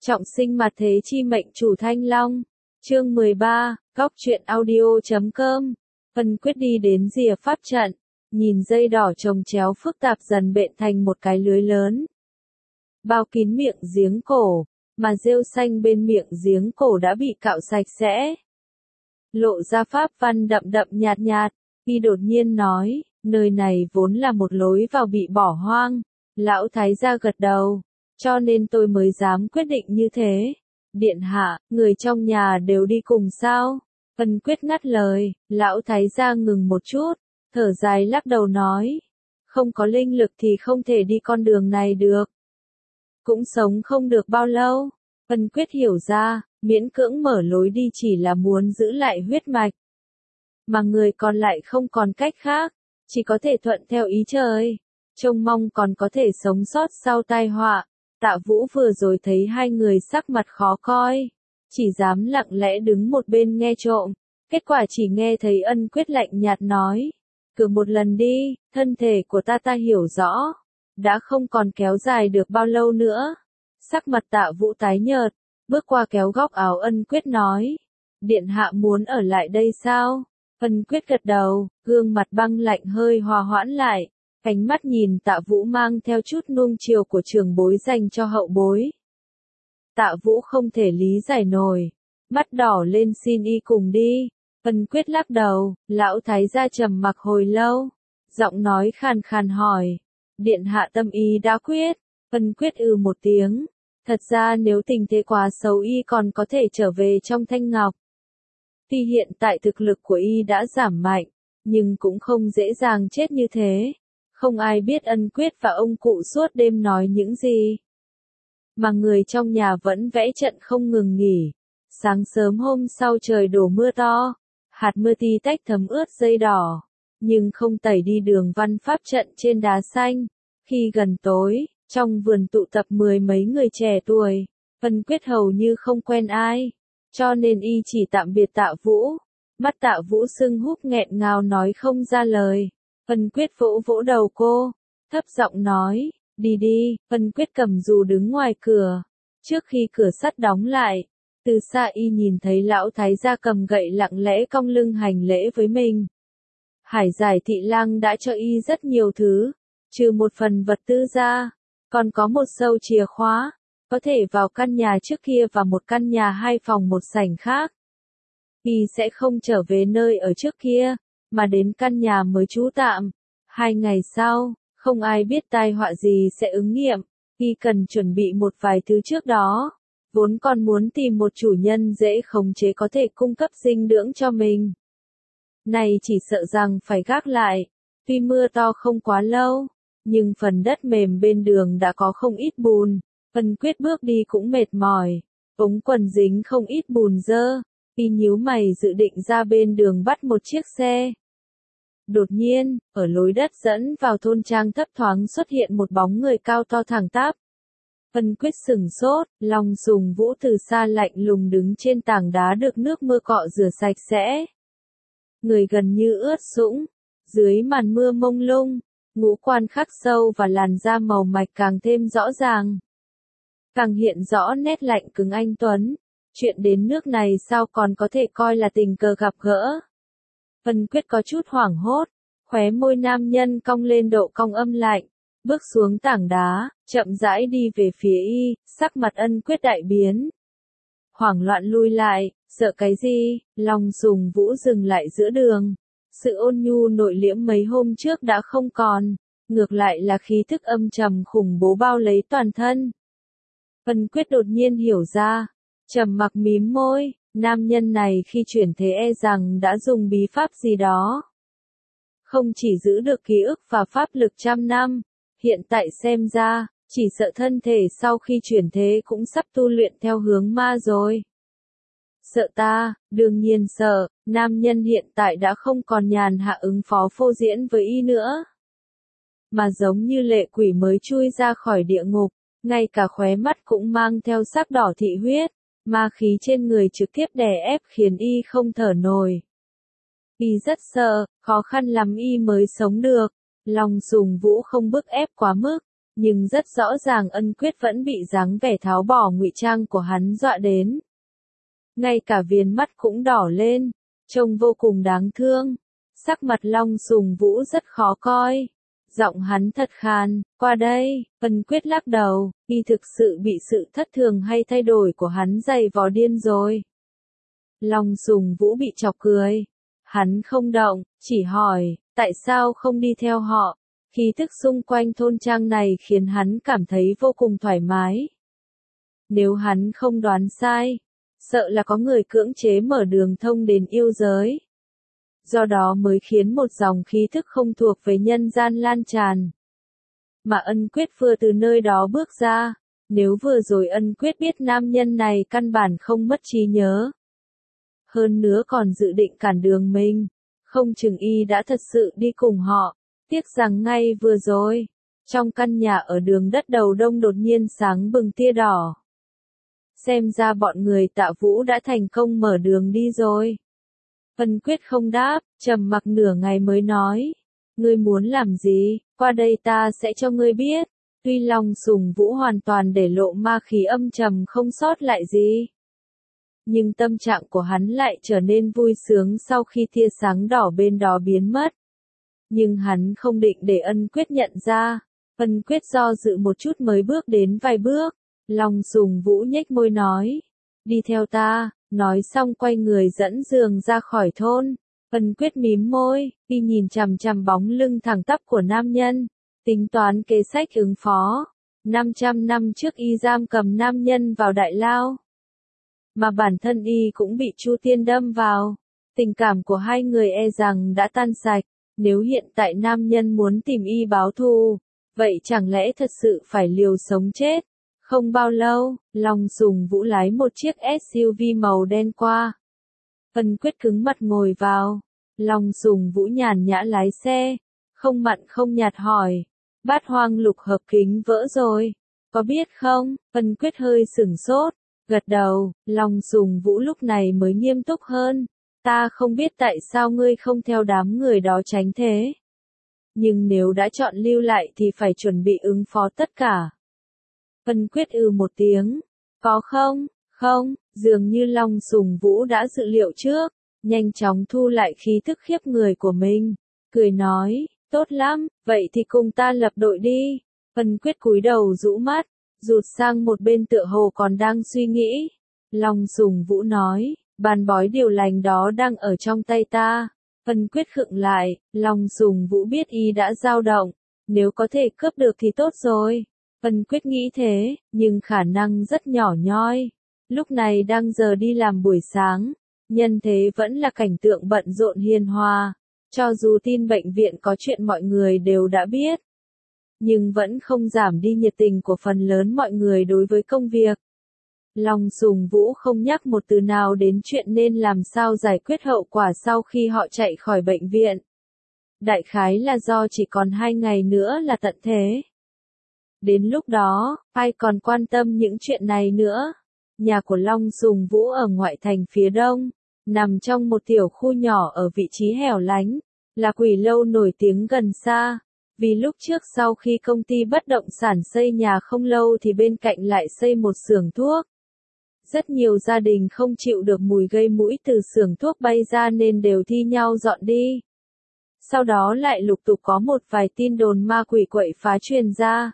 Trọng sinh mà thế chi mệnh chủ Thanh Long. Chương 13, Góc truyện audio.com. Vân Quyết đi đến rìa pháp trận, nhìn dây đỏ chồng chéo phức tạp dần bện thành một cái lưới lớn, bao kín miệng giếng cổ, mà rêu xanh bên miệng giếng cổ đã bị cạo sạch sẽ, lộ ra pháp văn đậm đậm nhạt nhạt. Y đột nhiên nói, nơi này vốn là một lối vào bị bỏ hoang. Lão thái gia gật đầu, cho nên tôi mới dám quyết định như thế. Điện hạ, người trong nhà đều đi cùng sao? Vân Quyết ngắt lời. Lão thái gia ngừng một chút, thở dài lắc đầu nói, không có linh lực thì không thể đi con đường này được, cũng sống không được bao lâu. Vân Quyết hiểu ra, miễn cưỡng mở lối đi chỉ là muốn giữ lại huyết mạch, mà người còn lại không còn cách khác, chỉ có thể thuận theo ý trời, trông mong còn có thể sống sót sau tai họa. Tạ Vũ vừa rồi thấy hai người sắc mặt khó coi, chỉ dám lặng lẽ đứng một bên nghe trộm, kết quả chỉ nghe thấy Ân Quyết lạnh nhạt nói, cứ một lần đi, thân thể của ta hiểu rõ, đã không còn kéo dài được bao lâu nữa. Sắc mặt Tạ Vũ tái nhợt, bước qua kéo góc áo Ân Quyết nói, điện hạ muốn ở lại đây sao? Ân Quyết gật đầu, gương mặt băng lạnh hơi hòa hoãn lại, ánh mắt nhìn Tạ Vũ mang theo chút nuông chiều của trưởng bối dành cho hậu bối. Tạ Vũ không thể lý giải nổi, mắt đỏ lên xin y cùng đi. Ân Quyết lắc đầu, lão thái gia trầm mặc hồi lâu, giọng nói khàn khàn hỏi, điện hạ tâm ý đã quyết? Ân Quyết một tiếng, thật ra nếu tình thế quá xấu y còn có thể trở về trong Thanh Ngọc. Tuy hiện tại thực lực của y đã giảm mạnh, nhưng cũng không dễ dàng chết như thế. Không ai biết Ân Quyết và ông cụ suốt đêm nói những gì, mà người trong nhà vẫn vẽ trận không ngừng nghỉ. Sáng sớm hôm sau trời đổ mưa to, hạt mưa tí tách thấm ướt dây đỏ, nhưng không tẩy đi đường văn pháp trận trên đá xanh. Khi gần tối, trong vườn tụ tập mười mấy người trẻ tuổi, Ân Quyết hầu như không quen ai, cho nên y chỉ tạm biệt Tạ Vũ. Mắt Tạ Vũ sưng húp nghẹn ngào nói không ra lời. Ân Quyết vỗ vỗ đầu cô, thấp giọng nói, đi đi. Ân Quyết cầm dù đứng ngoài cửa, trước khi cửa sắt đóng lại, từ xa y nhìn thấy lão thái gia cầm gậy lặng lẽ cong lưng hành lễ với mình. Hải Giải Thị Lang đã cho y rất nhiều thứ, trừ một phần vật tư ra, còn có một sâu chìa khóa, có thể vào căn nhà trước kia và một căn nhà hai phòng một sảnh khác. Y sẽ không trở về nơi ở trước kia, mà đến căn nhà mới trú tạm. 2 ngày sau, không ai biết tai họa gì sẽ ứng nghiệm, y cần chuẩn bị một vài thứ trước đó. Vốn còn muốn tìm một chủ nhân dễ khống chế có thể cung cấp dinh dưỡng cho mình. Này chỉ sợ rằng phải gác lại, tuy mưa to không quá lâu, nhưng phần đất mềm bên đường đã có không ít bùn. Ân Quyết bước đi cũng mệt mỏi, ống quần dính không ít bùn dơ, y nhíu mày dự định ra bên đường bắt một chiếc xe. Đột nhiên, ở lối đất dẫn vào thôn trang thấp thoáng xuất hiện một bóng người cao to thẳng tắp. Ân Quyết sửng sốt, Long Sùng Vũ từ xa lạnh lùng đứng trên tảng đá được nước mưa cọ rửa sạch sẽ. Người gần như ướt sũng, dưới màn mưa mông lung, ngũ quan khắc sâu và làn da màu mạch càng thêm rõ ràng. Càng hiện rõ nét lạnh cứng anh tuấn. Chuyện đến nước này sao còn có thể coi là tình cờ gặp gỡ. Ân Quyết có chút hoảng hốt, khóe môi nam nhân cong lên độ cong âm lạnh, bước xuống tảng đá, chậm rãi đi về phía y, sắc mặt Ân Quyết đại biến. Hoảng loạn lui lại, sợ cái gì? Long Sùng Vũ dừng lại giữa đường. Sự ôn nhu nội liễm mấy hôm trước đã không còn, ngược lại là khí thức âm trầm khủng bố bao lấy toàn thân. Ân Quyết đột nhiên hiểu ra, trầm mặc mím môi, nam nhân này khi chuyển thế e rằng đã dùng bí pháp gì đó. Không chỉ giữ được ký ức và pháp lực 100 năm, hiện tại xem ra, chỉ sợ thân thể sau khi chuyển thế cũng sắp tu luyện theo hướng ma rồi. Sợ ta, đương nhiên sợ, nam nhân hiện tại đã không còn nhàn hạ ứng phó phô diễn với y nữa, mà giống như lệ quỷ mới chui ra khỏi địa ngục, ngay cả khóe mắt cũng mang theo sắc đỏ thị huyết, ma khí trên người trực tiếp đè ép khiến y không thở nổi. Y rất sợ, khó khăn lắm y mới sống được. Long Sùng Vũ không bức ép quá mức, Nhưng rất rõ ràng Ân Quyết vẫn bị dáng vẻ tháo bỏ ngụy trang của hắn dọa đến. Ngay cả viền mắt cũng đỏ lên, trông vô cùng đáng thương. Sắc mặt Long Sùng Vũ rất khó coi. Giọng hắn thật khàn, qua đây, Ân Quyết lắc đầu, y thực sự bị sự thất thường hay thay đổi của hắn dày vò điên rồi. Long Sùng Vũ bị chọc cười. Hắn không động, chỉ hỏi, tại sao không đi theo họ? Khí tức xung quanh thôn trang này khiến hắn cảm thấy vô cùng thoải mái. Nếu hắn không đoán sai, sợ là có người cưỡng chế mở đường thông đến yêu giới. Do đó mới khiến một dòng khí thức không thuộc về nhân gian lan tràn. Mà Ân Quyết vừa từ nơi đó bước ra, nếu vừa rồi Ân Quyết biết nam nhân này căn bản không mất trí nhớ. Hơn nữa còn dự định cản đường mình, không chừng y đã thật sự đi cùng họ. Tiếc rằng ngay vừa rồi, trong căn nhà ở đường đất đầu đông đột nhiên sáng bừng tia đỏ. Xem ra bọn người Tạ Vũ đã thành công mở đường đi rồi. Ân Quyết không đáp, trầm mặc nửa ngày mới nói. Ngươi muốn làm gì, qua đây ta sẽ cho ngươi biết. Tuy Long Sùng Vũ hoàn toàn để lộ ma khí âm trầm không sót lại gì. Nhưng tâm trạng của hắn lại trở nên vui sướng sau khi tia sáng đỏ bên đó biến mất. Nhưng hắn không định để Ân Quyết nhận ra. Ân Quyết do dự một chút mới bước đến vài bước. Long Sùng Vũ nhếch môi nói. Đi theo ta, nói xong quay người dẫn giường ra khỏi thôn. Ân Quyết mím môi, y nhìn chằm chằm bóng lưng thẳng tắp của nam nhân. Tính toán kế sách ứng phó. 500 năm trước y giam cầm nam nhân vào đại lao. Mà bản thân y cũng bị Chu Tiên đâm vào. Tình cảm của hai người e rằng đã tan sạch. Nếu hiện tại nam nhân muốn tìm y báo thù, vậy chẳng lẽ thật sự phải liều sống chết? Không bao lâu, Long Sùng Vũ lái một chiếc SUV màu đen qua. Ân Quyết cứng mặt ngồi vào. Long Sùng Vũ nhàn nhã lái xe, không mặn không nhạt hỏi. Bát Hoang Lục Hợp kính vỡ rồi, có biết không? Ân Quyết hơi sửng sốt, gật đầu. Long Sùng Vũ lúc này mới nghiêm túc hơn. Ta không biết tại sao ngươi không theo đám người đó tránh thế. Nhưng nếu đã chọn lưu lại thì phải chuẩn bị ứng phó tất cả. Ân Quyết một tiếng. Có không? Không, dường như Long Sùng Vũ đã dự liệu trước. Nhanh chóng thu lại khí tức khiếp người của mình. Cười nói, tốt lắm, vậy thì cùng ta lập đội đi. Ân Quyết cúi đầu rũ mắt, rụt sang một bên tựa hồ còn đang suy nghĩ. Long Sùng Vũ nói. Bàn bói điều lành đó đang ở trong tay ta. Ân Quyết khựng lại, Long Sùng Vũ biết y đã dao động. Nếu có thể cướp được thì tốt rồi. Ân Quyết nghĩ thế, nhưng khả năng rất nhỏ nhoi. Lúc này đang giờ đi làm buổi sáng. Nhân thế vẫn là cảnh tượng bận rộn hiền hòa. Cho dù tin bệnh viện có chuyện mọi người đều đã biết. Nhưng vẫn không giảm đi nhiệt tình của phần lớn mọi người đối với công việc. Long Sùng Vũ không nhắc một từ nào đến chuyện nên làm sao giải quyết hậu quả sau khi họ chạy khỏi bệnh viện. Đại khái là do chỉ còn 2 ngày nữa là tận thế. Đến lúc đó, ai còn quan tâm những chuyện này nữa. Nhà của Long Sùng Vũ ở ngoại thành phía đông, nằm trong một tiểu khu nhỏ ở vị trí hẻo lánh, là quỷ lâu nổi tiếng gần xa. Vì lúc trước sau khi công ty bất động sản xây nhà không lâu thì bên cạnh lại xây một xưởng thuốc. Rất nhiều gia đình không chịu được mùi gây mũi từ xưởng thuốc bay ra nên đều thi nhau dọn đi. Sau đó lại lục tục có một vài tin đồn ma quỷ quậy phá truyền ra.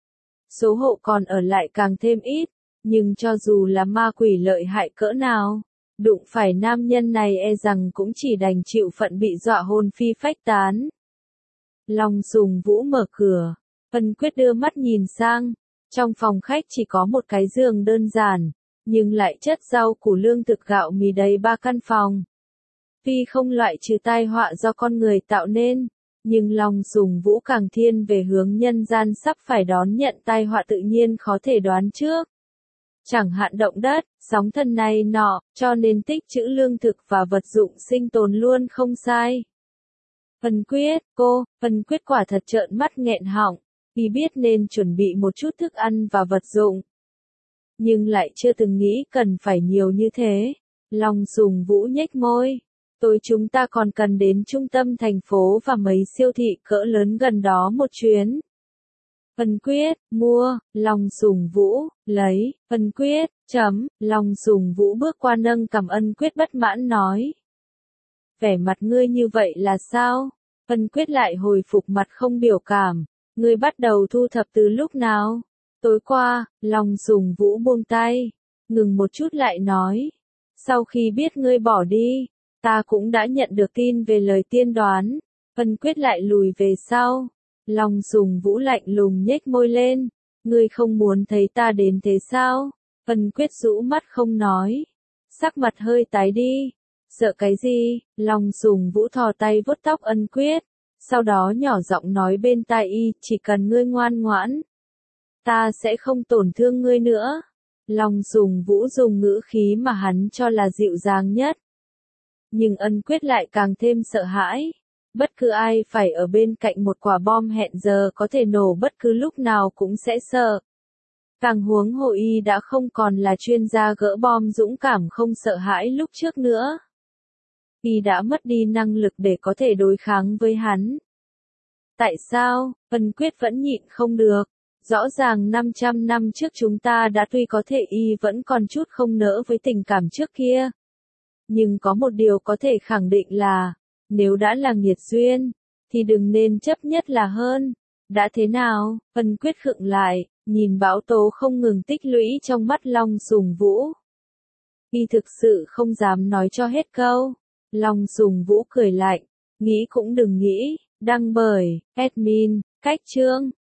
Số hộ còn ở lại càng thêm ít, nhưng cho dù là ma quỷ lợi hại cỡ nào, đụng phải nam nhân này e rằng cũng chỉ đành chịu phận bị dọa hồn phi phách tán. Long Sùng Vũ mở cửa, Ân Quyết đưa mắt nhìn sang, trong phòng khách chỉ có một cái giường đơn giản, nhưng lại chất rau củ lương thực gạo mì đầy 3 căn phòng. Tuy không loại trừ tai họa do con người tạo nên, nhưng Long Sùng Vũ càng thiên về hướng nhân gian sắp phải đón nhận tai họa tự nhiên khó thể đoán trước. Chẳng hạn động đất, sóng thần này nọ, cho nên tích trữ lương thực và vật dụng sinh tồn luôn không sai. Ân Quyết quả thật trợn mắt nghẹn họng, vì biết nên chuẩn bị một chút thức ăn và vật dụng. Nhưng lại chưa từng nghĩ cần phải nhiều như thế. Long Sùng Vũ nhếch môi. Tối chúng ta còn cần đến trung tâm thành phố và mấy siêu thị cỡ lớn gần đó một chuyến. Vân Quyết, mua, Long Sùng Vũ, lấy, Vân Quyết, Long Sùng Vũ bước qua nâng cầm Ân Quyết bất mãn nói. Vẻ mặt ngươi như vậy là sao? Vân Quyết lại hồi phục mặt không biểu cảm, ngươi bắt đầu thu thập từ lúc nào? Tối qua, Long Sùng Vũ buông tay, ngừng một chút lại nói. Sau khi biết ngươi bỏ đi, ta cũng đã nhận được tin về lời tiên đoán. Vân Quyết lại lùi về sau. Long Sùng Vũ lạnh lùng nhếch môi lên. Ngươi không muốn thấy ta đến thế sao? Vân Quyết rũ mắt không nói. Sắc mặt hơi tái đi. Sợ cái gì? Long Sùng Vũ thò tay vuốt tóc Ân Quyết. Sau đó nhỏ giọng nói bên tai y, chỉ cần ngươi ngoan ngoãn, ta sẽ không tổn thương ngươi nữa. Long Sùng Vũ dùng ngữ khí mà hắn cho là dịu dàng nhất. Nhưng Ân Quyết lại càng thêm sợ hãi. Bất cứ ai phải ở bên cạnh một quả bom hẹn giờ có thể nổ bất cứ lúc nào cũng sẽ sợ. Càng huống hồ y đã không còn là chuyên gia gỡ bom dũng cảm không sợ hãi lúc trước nữa. Y đã mất đi năng lực để có thể đối kháng với hắn. Tại sao? Vân Quyết vẫn nhịn không được. Rõ ràng 500 năm trước chúng ta đã tuy có thể y vẫn còn chút không nỡ với tình cảm trước kia. Nhưng có một điều có thể khẳng định là, nếu đã là nghiệt duyên, thì đừng nên chấp nhất là hơn. Đã thế nào? Vân Quyết khựng lại, nhìn bão tố không ngừng tích lũy trong mắt Long Sùng Vũ. Y thực sự không dám nói cho hết câu. Long Sùng Vũ cười lạnh, nghĩ cũng đừng nghĩ, đăng bởi, admin, cách chương.